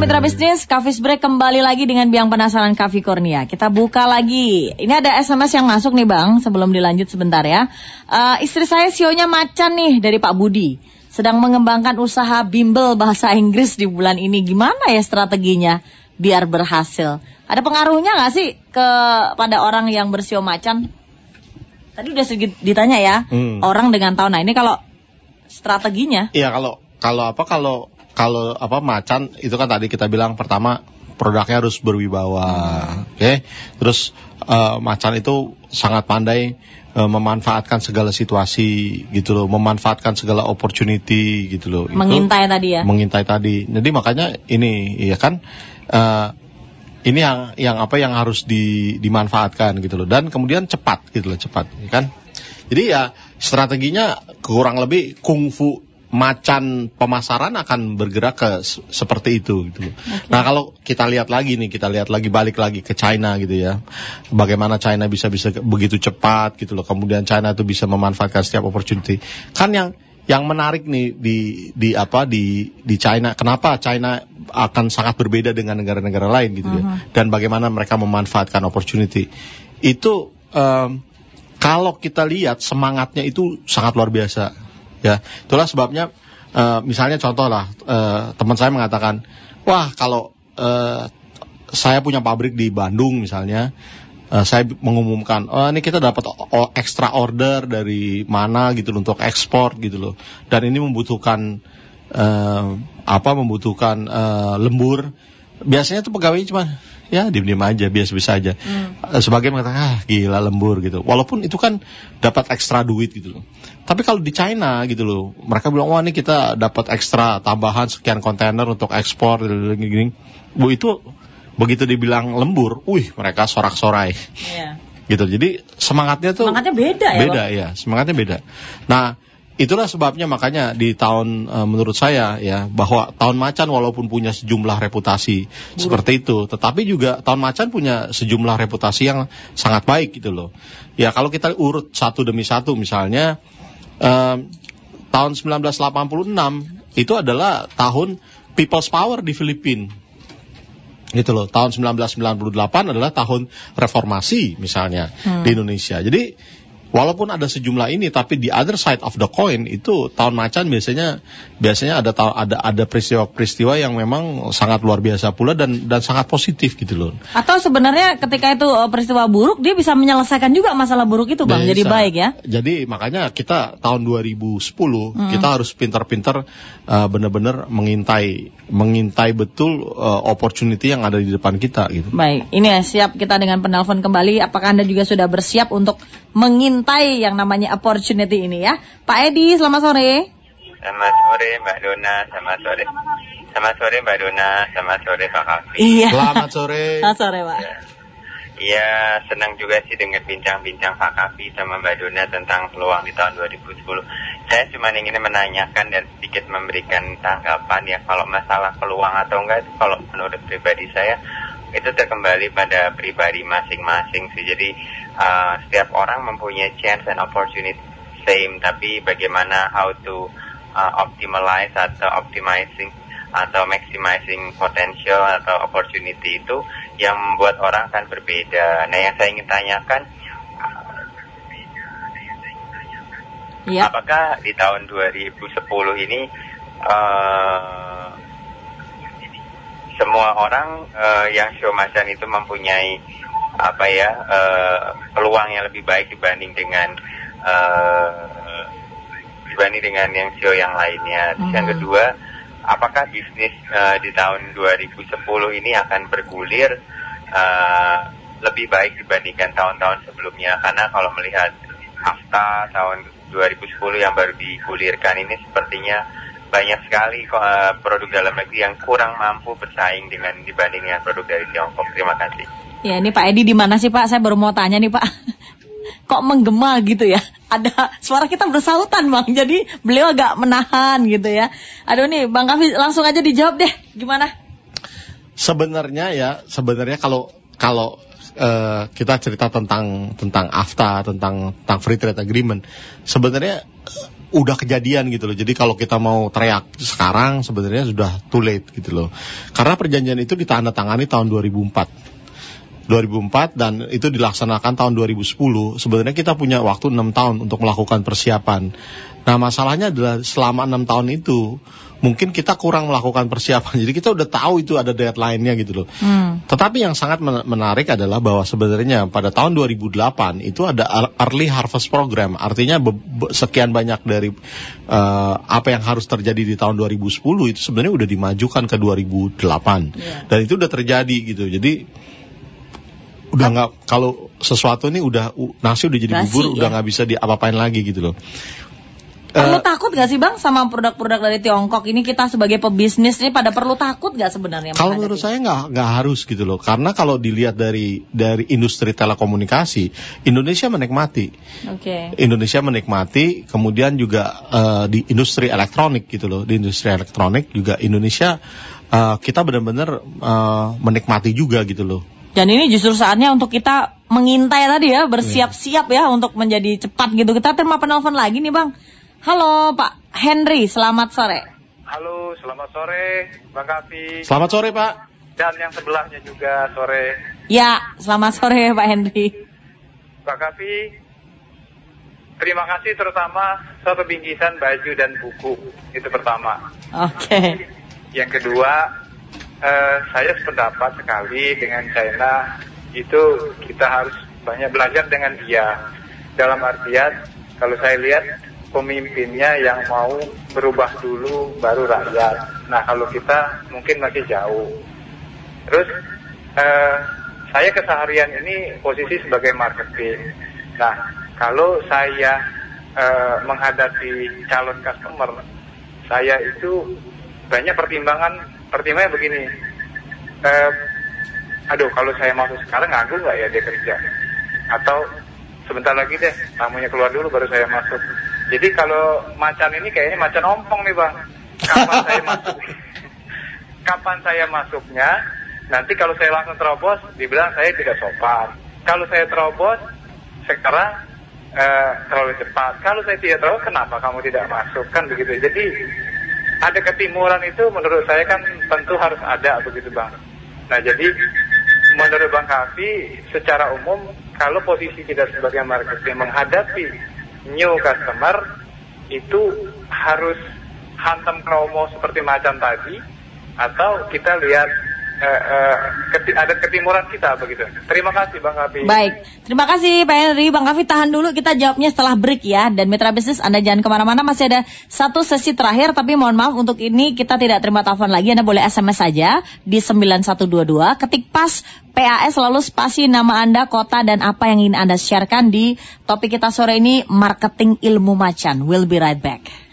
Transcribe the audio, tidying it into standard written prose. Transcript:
Mitra Bisnis, Coffee Break kembali lagi dengan Biang Penasaran Coffee Kurnia. Kita buka lagi. Ini ada SMS yang masuk nih Bang, sebelum dilanjut sebentar ya. Istri saya sionya macan nih dari Pak Budi. Sedang mengembangkan usaha bimbel bahasa Inggris di bulan ini. Gimana ya strateginya biar berhasil? Ada pengaruhnya nggak sih kepada orang yang bersio macan? Tadi udah sedikit ditanya ya, orang dengan tahun. Nah ini kalau strateginya? Iya kalau macan itu kan tadi kita bilang pertama produknya harus berwibawa, oke? Terus macan itu sangat pandai memanfaatkan segala situasi gitu loh, memanfaatkan segala opportunity gitu loh. Mengintai tadi ya. Mengintai tadi. Jadi makanya ini ya kan ini yang harus dimanfaatkan gitu loh, dan kemudian cepat gitu loh, cepat ya kan. Jadi ya strateginya kurang lebih kungfu macan pemasaran akan bergerak ke seperti itu gitu. Okay. Nah kalau kita lihat lagi balik lagi ke China gitu ya. Bagaimana China bisa begitu cepat gitu loh. Kemudian China itu bisa memanfaatkan setiap opportunity. Kan yang menarik nih di China, kenapa China akan sangat berbeda dengan negara-negara lain gitu ya. Dan bagaimana mereka memanfaatkan opportunity. Itu kalau kita lihat semangatnya itu sangat luar biasa. Ya, itulah sebabnya misalnya contoh lah, teman saya mengatakan, wah kalau saya punya pabrik di Bandung misalnya, saya mengumumkan, ini kita dapat extra order dari mana gitu loh, untuk ekspor gitu loh, dan ini membutuhkan lembur. Biasanya tuh pegawainya cuma ya diem-diem aja, biasa-biasa aja. Sebagian mengatakan gila lembur gitu. Walaupun itu kan dapat ekstra duit gitu loh. Tapi kalau di China gitu loh, mereka bilang wah ini kita dapat ekstra tambahan sekian kontainer untuk ekspor gini. Bu itu begitu dibilang lembur, mereka sorak-sorai. Yeah. Gitu. Jadi semangatnya beda ya. Beda ya, semangatnya beda. Nah, itulah sebabnya makanya di tahun menurut saya ya, bahwa tahun macan walaupun punya sejumlah reputasi seperti itu, tetapi juga tahun macan punya sejumlah reputasi yang sangat baik gitu loh. Ya kalau kita urut satu demi satu misalnya, tahun 1986 itu adalah tahun People's Power di Filipina. Gitu loh. Tahun 1998 adalah tahun reformasi misalnya di Indonesia. Jadi walaupun ada sejumlah ini, tapi di other side of the coin itu tahun macan biasanya ada peristiwa-peristiwa yang memang sangat luar biasa pula dan sangat positif gitu loh. Atau sebenarnya ketika itu peristiwa buruk, dia bisa menyelesaikan juga masalah buruk itu Bang, jadi baik ya. Jadi makanya kita tahun 2010 kita harus pintar-pintar benar-benar mengintai betul opportunity yang ada di depan kita gitu. Baik, ini ya, siap kita dengan penelpon kembali. Apakah Anda juga sudah bersiap untuk mengintai yang namanya opportunity ini ya? Pak Edi, selamat sore. Selamat sore Mbak Dona, selamat sore Mbak Dona, selamat sore Pak Kavi. Iya. Selamat sore. Selamat sore Pak. Iya, senang juga sih dengan bincang-bincang Pak Kavi sama Mbak Dona tentang peluang di tahun 2010. Saya cuma ingin menanyakan dan sedikit memberikan tanggapan ya, kalau masalah peluang atau enggak itu kalau menurut pribadi saya itu terkembali pada pribadi masing-masing sih. Jadi setiap orang mempunyai chance and opportunity same, tapi bagaimana how to optimize atau optimizing atau maximizing potential atau opportunity itu yang membuat orang kan berbeda. Nah yang saya ingin tanyakan, apakah di tahun 2010 ini semua orang yang show macan itu mempunyai peluang yang lebih baik dibanding dengan yang show yang lainnya. Yang kedua, apakah bisnis di tahun 2010 ini akan bergulir lebih baik dibandingkan tahun-tahun sebelumnya? Karena kalau melihat Hafta tahun 2010 yang baru digulirkan ini sepertinya banyak sekali produk dalam negeri yang kurang mampu bersaing dibanding dengan produk dari Tiongkok. Terima kasih. Ya, ini Pak Edi di mana sih Pak? Saya baru mau tanya nih Pak. Kok menggema gitu ya? Ada suara kita bersautan Bang, jadi beliau agak menahan gitu ya. Aduh nih Bang Kavi langsung aja dijawab deh, gimana? Sebenarnya kalau kita cerita tentang AFTA, tentang Free Trade Agreement, sebenarnya udah kejadian gitu loh. Jadi kalau kita mau teriak sekarang sebenarnya sudah too late gitu loh. Karena perjanjian itu ditandatangani tahun 2004 dan itu dilaksanakan tahun 2010. Sebenarnya kita punya waktu 6 tahun untuk melakukan persiapan. Nah, masalahnya adalah selama 6 tahun itu mungkin kita kurang melakukan persiapan. Jadi kita udah tahu itu ada deadline-nya gitu loh. Tetapi yang sangat menarik adalah bahwa sebenarnya pada tahun 2008 itu ada Early Harvest Program. Artinya sekian banyak dari apa yang harus terjadi di tahun 2010 itu sebenarnya udah dimajukan ke 2008. Dan itu udah terjadi gitu. Jadi udah nggak, kalau sesuatu ini udah nasi udah jadi bubur, udah nggak bisa diapa-apain lagi gitu loh. Perlu takut nggak sih Bang sama produk-produk dari Tiongkok ini? Kita sebagai pebisnis ini pada perlu takut nggak sebenarnya? Kalau menurut saya nggak harus gitu loh, karena kalau dilihat dari industri telekomunikasi, Indonesia menikmati. Indonesia menikmati, kemudian juga di industri elektronik gitu loh, di industri elektronik juga Indonesia kita benar-benar menikmati juga gitu loh. Dan ini justru saatnya untuk kita mengintai tadi ya, bersiap-siap ya untuk menjadi cepat gitu. Kita terima penelpon lagi nih Bang. Halo Pak Henry, selamat sore. Halo, selamat sore Bang Kavi. Selamat sore Pak. Dan yang sebelahnya juga sore. Ya, selamat sore Pak Henry. Bang Kavi, terima kasih terutama satu bingkisan baju dan buku. Itu pertama. Oke. Yang kedua, saya sependapat sekali dengan China. Itu kita harus banyak belajar dengan dia. Dalam artian, kalau saya lihat pemimpinnya yang mau berubah dulu baru rakyat. Nah, kalau kita mungkin masih jauh. Terus saya keseharian ini posisi sebagai marketing. Nah, kalau saya menghadapi calon customer, saya itu banyak pertimbangannya begini. Aduh, kalau saya masuk sekarang nganggur nggak ya dia kerja? Atau sebentar lagi deh, tamunya keluar dulu baru saya masuk. Jadi kalau macan ini kayaknya macan ompong nih Bang. Kapan saya masuknya? Nanti kalau saya langsung terobos, dibilang saya tidak sopan. Kalau saya terobos, sekarang terlalu cepat. Kalau saya tidak terobos, kenapa kamu tidak masuk? Kan begitu. Jadi ada ketimuran itu menurut saya kan tentu harus ada begitu Bang. Nah jadi menurut Bang Kavi, secara umum kalau posisi kita sebagai marketing menghadapi new customer itu harus hantam promo seperti macan tadi, atau kita lihat ada ketimuran kita begitu. Terima kasih Bang Kavi. Baik, terima kasih Pak Henry. Bang Kavi tahan dulu, kita jawabnya setelah break ya. Dan mitra bisnis Anda jangan kemana-mana, masih ada satu sesi terakhir. Tapi mohon maaf untuk ini kita tidak terima telepon lagi. Anda boleh SMS saja di 9122. Ketik pas PAS lalu spasi nama Anda, kota dan apa yang ingin Anda sharekan di topik kita sore ini, marketing ilmu macan. We'll be right back.